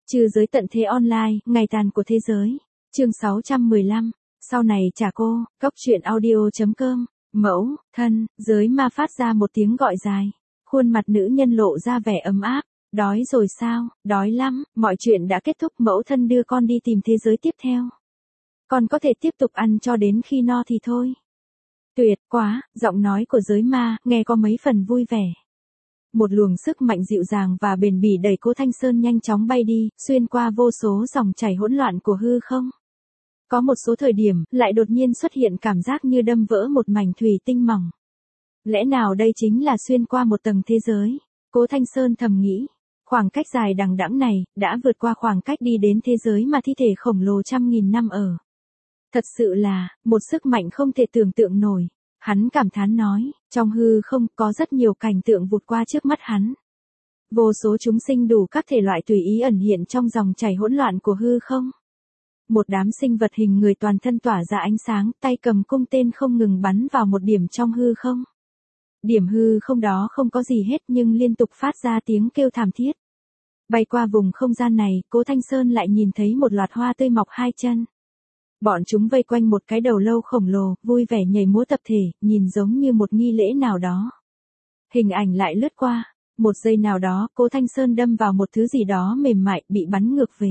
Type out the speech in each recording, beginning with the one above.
Trừ giới tận thế online, ngày tàn của thế giới. Chương 615. Sau này trả cô, Cốc truyện audio.com. Mẫu, thân, giới ma phát ra một tiếng gọi dài. Khuôn mặt nữ nhân lộ ra vẻ ấm áp. Đói rồi sao? Đói lắm, mọi chuyện đã kết thúc, mẫu thân đưa con đi tìm thế giới tiếp theo. Con có thể tiếp tục ăn cho đến khi no thì thôi. Tuyệt quá, giọng nói của giới ma, nghe có mấy phần vui vẻ. Một luồng sức mạnh dịu dàng và bền bỉ đẩy Cố Thanh Sơn nhanh chóng bay đi, xuyên qua vô số dòng chảy hỗn loạn của hư không. Có một số thời điểm, lại đột nhiên xuất hiện cảm giác như đâm vỡ một mảnh thủy tinh mỏng. Lẽ nào đây chính là xuyên qua một tầng thế giới? Cố Thanh Sơn thầm nghĩ. Khoảng cách dài đằng đẵng này, đã vượt qua khoảng cách đi đến thế giới mà thi thể khổng lồ trăm nghìn năm ở. Thật sự là, một sức mạnh không thể tưởng tượng nổi. Hắn cảm thán nói, trong hư không có rất nhiều cảnh tượng vụt qua trước mắt hắn. Vô số chúng sinh đủ các thể loại tùy ý ẩn hiện trong dòng chảy hỗn loạn của hư không. Một đám sinh vật hình người toàn thân tỏa ra ánh sáng, tay cầm cung tên không ngừng bắn vào một điểm trong hư không. Điểm hư không đó không có gì hết nhưng liên tục phát ra tiếng kêu thảm thiết. Bay qua vùng không gian này, Cố Thanh Sơn lại nhìn thấy một loạt hoa tươi mọc hai chân. Bọn chúng vây quanh một cái đầu lâu khổng lồ, vui vẻ nhảy múa tập thể, nhìn giống như một nghi lễ nào đó. Hình ảnh lại lướt qua, một giây nào đó, Cố Thanh Sơn đâm vào một thứ gì đó mềm mại, bị bắn ngược về.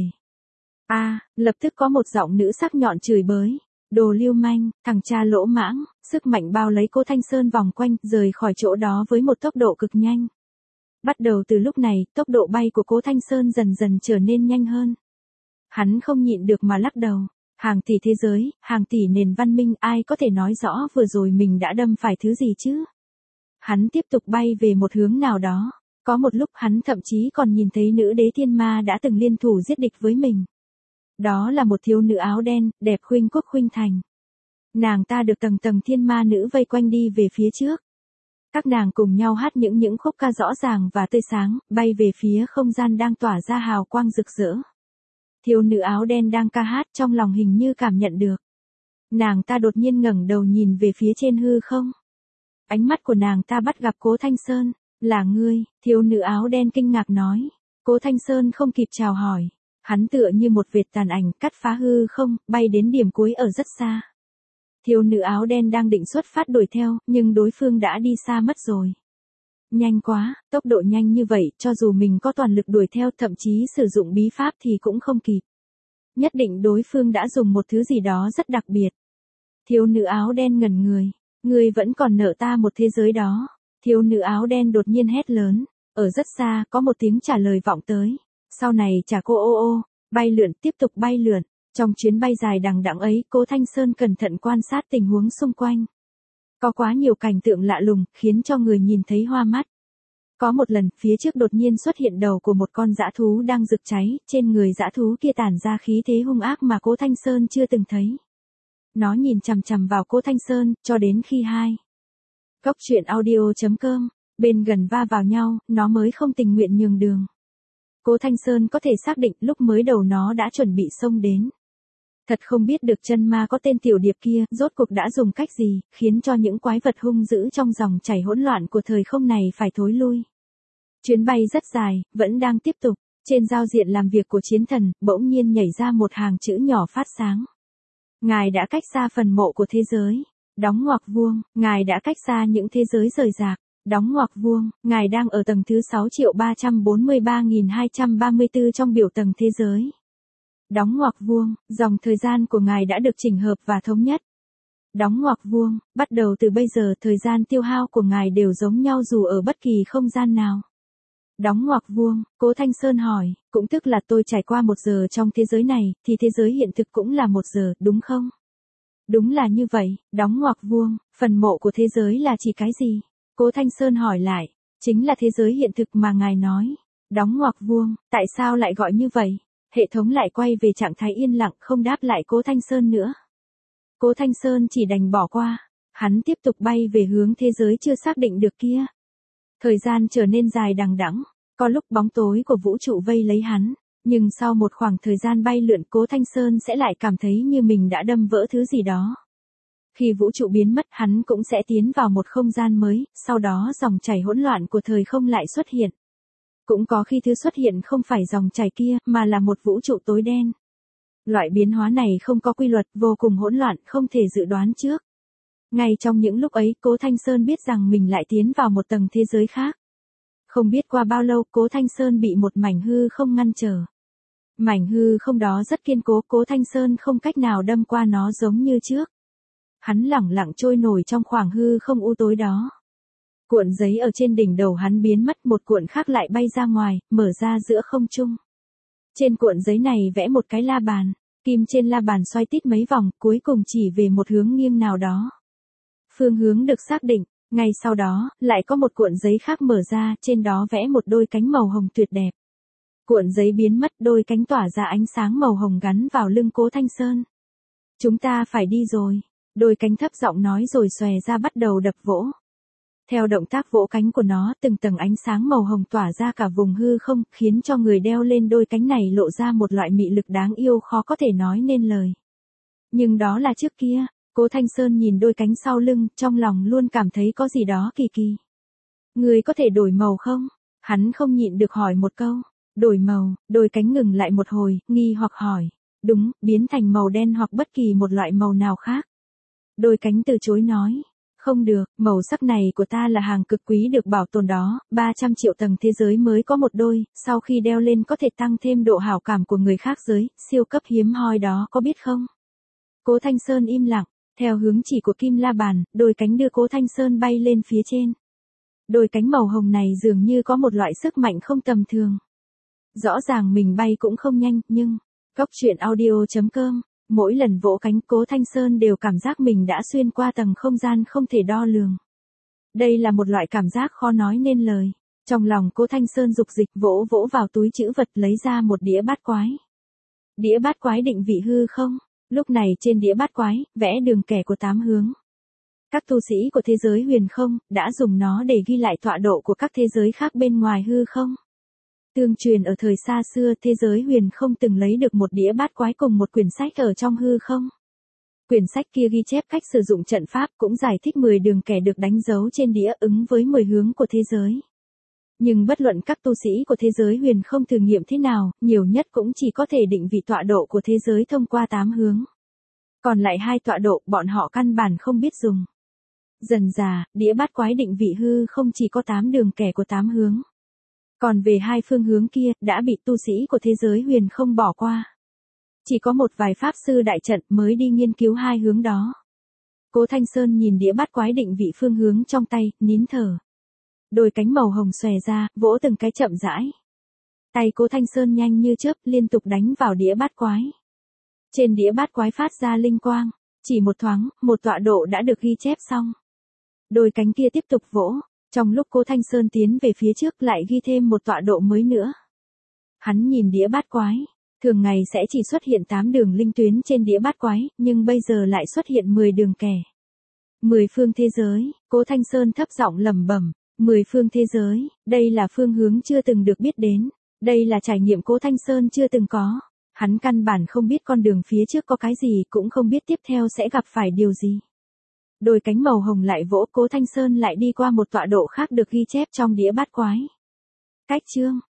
Lập tức có một giọng nữ sắc nhọn chửi bới. Đồ lưu manh, thằng cha lỗ mãng, sức mạnh bao lấy Cố Thanh Sơn vòng quanh, rời khỏi chỗ đó với một tốc độ cực nhanh. Bắt đầu từ lúc này, tốc độ bay của Cố Thanh Sơn dần dần trở nên nhanh hơn. Hắn không nhịn được mà lắc đầu. Hàng tỷ thế giới, hàng tỷ nền văn minh, ai có thể nói rõ vừa rồi mình đã đâm phải thứ gì chứ? Hắn tiếp tục bay về một hướng nào đó. Có một lúc hắn thậm chí còn nhìn thấy nữ đế thiên ma đã từng liên thủ giết địch với mình. Đó là một thiếu nữ áo đen, đẹp khuynh quốc khuynh thành. Nàng ta được tầng tầng thiên ma nữ vây quanh đi về phía trước. Các nàng cùng nhau hát những khúc ca rõ ràng và tươi sáng, bay về phía không gian đang tỏa ra hào quang rực rỡ. Thiếu nữ áo đen đang ca hát, trong lòng hình như cảm nhận được. Nàng ta đột nhiên ngẩng đầu nhìn về phía trên hư không. Ánh mắt của nàng ta bắt gặp Cố Thanh Sơn. Là ngươi? Thiếu nữ áo đen kinh ngạc nói. Cố Thanh Sơn không kịp chào hỏi. Hắn tựa như một vệt tàn ảnh, cắt phá hư không, bay đến điểm cuối ở rất xa. Thiếu nữ áo đen đang định xuất phát đuổi theo, nhưng đối phương đã đi xa mất rồi. Nhanh quá, tốc độ nhanh như vậy, cho dù mình có toàn lực đuổi theo, thậm chí sử dụng bí pháp thì cũng không kịp. Nhất định đối phương đã dùng một thứ gì đó rất đặc biệt. Thiếu nữ áo đen ngẩn người. Ngươi vẫn còn nợ ta một thế giới đó. Thiếu nữ áo đen đột nhiên hét lớn. Ở rất xa, có một tiếng trả lời vọng tới. Sau này trả cô ô. Bay lượn, tiếp tục bay lượn. Trong chuyến bay dài đằng đẵng ấy, Cố Thanh Sơn cẩn thận quan sát tình huống xung quanh. Có quá nhiều cảnh tượng lạ lùng, khiến cho người nhìn thấy hoa mắt. Có một lần, phía trước đột nhiên xuất hiện đầu của một con dã thú đang rực cháy, trên người dã thú kia tản ra khí thế hung ác mà Cố Thanh Sơn chưa từng thấy. Nó nhìn chằm chằm vào Cố Thanh Sơn, cho đến khi Cốc truyện audio.com, bên gần va vào nhau, nó mới không tình nguyện nhường đường. Cố Thanh Sơn có thể xác định lúc mới đầu nó đã chuẩn bị xông đến. Thật không biết được chân ma có tên tiểu điệp kia, rốt cuộc đã dùng cách gì, khiến cho những quái vật hung dữ trong dòng chảy hỗn loạn của thời không này phải thối lui. Chuyến bay rất dài, vẫn đang tiếp tục. Trên giao diện làm việc của chiến thần, bỗng nhiên nhảy ra một hàng chữ nhỏ phát sáng. Ngài đã cách xa phần mộ của thế giới. Đóng ngoặc vuông, ngài đã cách xa những thế giới rời rạc. Đóng ngoặc vuông, ngài đang ở tầng thứ 6.343.234 trong biểu tầng thế giới. Đóng ngoặc vuông, dòng thời gian của ngài đã được chỉnh hợp và thống nhất. Đóng ngoặc vuông, bắt đầu từ bây giờ thời gian tiêu hao của ngài đều giống nhau dù ở bất kỳ không gian nào. Đóng ngoặc vuông, Cố Thanh Sơn hỏi, cũng tức là tôi trải qua 1 giờ trong thế giới này, thì thế giới hiện thực cũng là 1 giờ, đúng không? Đúng là như vậy, đóng ngoặc vuông, phần mộ của thế giới là chỉ cái gì? Cố Thanh Sơn hỏi lại, chính là thế giới hiện thực mà ngài nói. Đóng ngoặc vuông, tại sao lại gọi như vậy? Hệ thống lại quay về trạng thái yên lặng, không đáp lại Cố Thanh Sơn nữa. Cố Thanh Sơn chỉ đành bỏ qua. Hắn tiếp tục bay về hướng thế giới chưa xác định được kia. Thời gian trở nên dài đằng đẵng, có lúc bóng tối của vũ trụ vây lấy hắn, nhưng sau một khoảng thời gian bay lượn, Cố Thanh Sơn sẽ lại cảm thấy như mình đã đâm vỡ thứ gì đó. Khi vũ trụ biến mất, hắn cũng sẽ tiến vào một không gian mới, sau đó dòng chảy hỗn loạn của thời không lại xuất hiện. Cũng có khi thứ xuất hiện không phải dòng chảy kia, mà là một vũ trụ tối đen. Loại biến hóa này không có quy luật, vô cùng hỗn loạn, không thể dự đoán trước. Ngay trong những lúc ấy, Cố Thanh Sơn biết rằng mình lại tiến vào một tầng thế giới khác. Không biết qua bao lâu, Cố Thanh Sơn bị một mảnh hư không ngăn trở. Mảnh hư không đó rất kiên cố, Cố Thanh Sơn không cách nào đâm qua nó giống như trước. Hắn lẳng lặng trôi nổi trong khoảng hư không u tối đó. Cuộn giấy ở trên đỉnh đầu hắn biến mất, một cuộn khác lại bay ra ngoài, mở ra giữa không trung. Trên cuộn giấy này vẽ một cái la bàn, kim trên la bàn xoay tít mấy vòng, cuối cùng chỉ về một hướng nghiêng nào đó. Phương hướng được xác định, ngay sau đó, lại có một cuộn giấy khác mở ra, trên đó vẽ một đôi cánh màu hồng tuyệt đẹp. Cuộn giấy biến mất, đôi cánh tỏa ra ánh sáng màu hồng gắn vào lưng Cố Thanh Sơn. Chúng ta phải đi rồi. Đôi cánh thấp giọng nói rồi xòe ra bắt đầu đập vỗ. Theo động tác vỗ cánh của nó, từng tầng ánh sáng màu hồng tỏa ra cả vùng hư không, khiến cho người đeo lên đôi cánh này lộ ra một loại mị lực đáng yêu khó có thể nói nên lời. Nhưng đó là trước kia, Cố Thanh Sơn nhìn đôi cánh sau lưng, trong lòng luôn cảm thấy có gì đó kỳ kỳ. Người có thể đổi màu không? Hắn không nhịn được hỏi một câu. Đổi màu, đôi cánh ngừng lại một hồi, nghi hoặc hỏi. Đúng, biến thành màu đen hoặc bất kỳ một loại màu nào khác. Đôi cánh từ chối nói. Không được, màu sắc này của ta là hàng cực quý được bảo tồn đó, 300 triệu tầng thế giới mới có một đôi, sau khi đeo lên có thể tăng thêm độ hảo cảm của người khác giới, siêu cấp hiếm hoi đó có biết không? Cố Thanh Sơn im lặng, theo hướng chỉ của kim la bàn, đôi cánh đưa Cố Thanh Sơn bay lên phía trên. Đôi cánh màu hồng này dường như có một loại sức mạnh không tầm thường. Rõ ràng mình bay cũng không nhanh, nhưng, Góc truyện audio.com, mỗi lần vỗ cánh Cố Thanh Sơn đều cảm giác mình đã xuyên qua tầng không gian không thể đo lường. Đây là một loại cảm giác khó nói nên lời. Trong lòng Cố Thanh Sơn dục dịch vỗ vỗ vào túi trữ vật lấy ra một đĩa bát quái. Đĩa bát quái định vị hư không? Lúc này trên đĩa bát quái, vẽ đường kẻ của 8 hướng. Các tu sĩ của thế giới huyền không, đã dùng nó để ghi lại tọa độ của các thế giới khác bên ngoài hư không. Tương truyền ở thời xa xưa thế giới huyền không từng lấy được một đĩa bát quái cùng một quyển sách ở trong hư không. Quyển sách kia ghi chép cách sử dụng trận pháp cũng giải thích 10 đường kẻ được đánh dấu trên đĩa ứng với 10 hướng của thế giới. Nhưng bất luận các tu sĩ của thế giới huyền không thử nghiệm thế nào, nhiều nhất cũng chỉ có thể định vị tọa độ của thế giới thông qua 8 hướng. Còn lại 2 tọa độ bọn họ căn bản không biết dùng. Dần dà, đĩa bát quái định vị hư không chỉ có 8 đường kẻ của 8 hướng. Còn về 2 phương hướng kia, đã bị tu sĩ của thế giới huyền không bỏ qua. Chỉ có một vài pháp sư đại trận mới đi nghiên cứu 2 hướng đó. Cố Thanh Sơn nhìn đĩa bát quái định vị phương hướng trong tay, nín thở. Đôi cánh màu hồng xòe ra, vỗ từng cái chậm rãi. Tay Cố Thanh Sơn nhanh như chớp, liên tục đánh vào đĩa bát quái. Trên đĩa bát quái phát ra linh quang, chỉ một thoáng, một tọa độ đã được ghi chép xong. Đôi cánh kia tiếp tục vỗ, trong lúc Cố Thanh Sơn tiến về phía trước lại ghi thêm một tọa độ mới nữa. Hắn nhìn đĩa bát quái, thường ngày sẽ chỉ xuất hiện 8 đường linh tuyến trên đĩa bát quái, nhưng bây giờ lại xuất hiện 10 đường kẻ. 10 phương thế giới, Cố Thanh Sơn thấp giọng lẩm bẩm, 10 phương thế giới, đây là phương hướng chưa từng được biết đến, đây là trải nghiệm Cố Thanh Sơn chưa từng có. Hắn căn bản không biết con đường phía trước có cái gì, cũng không biết tiếp theo sẽ gặp phải điều gì. Đôi cánh màu hồng lại vỗ, Cố Thanh Sơn lại đi qua một tọa độ khác được ghi chép trong đĩa bát quái. Cách chương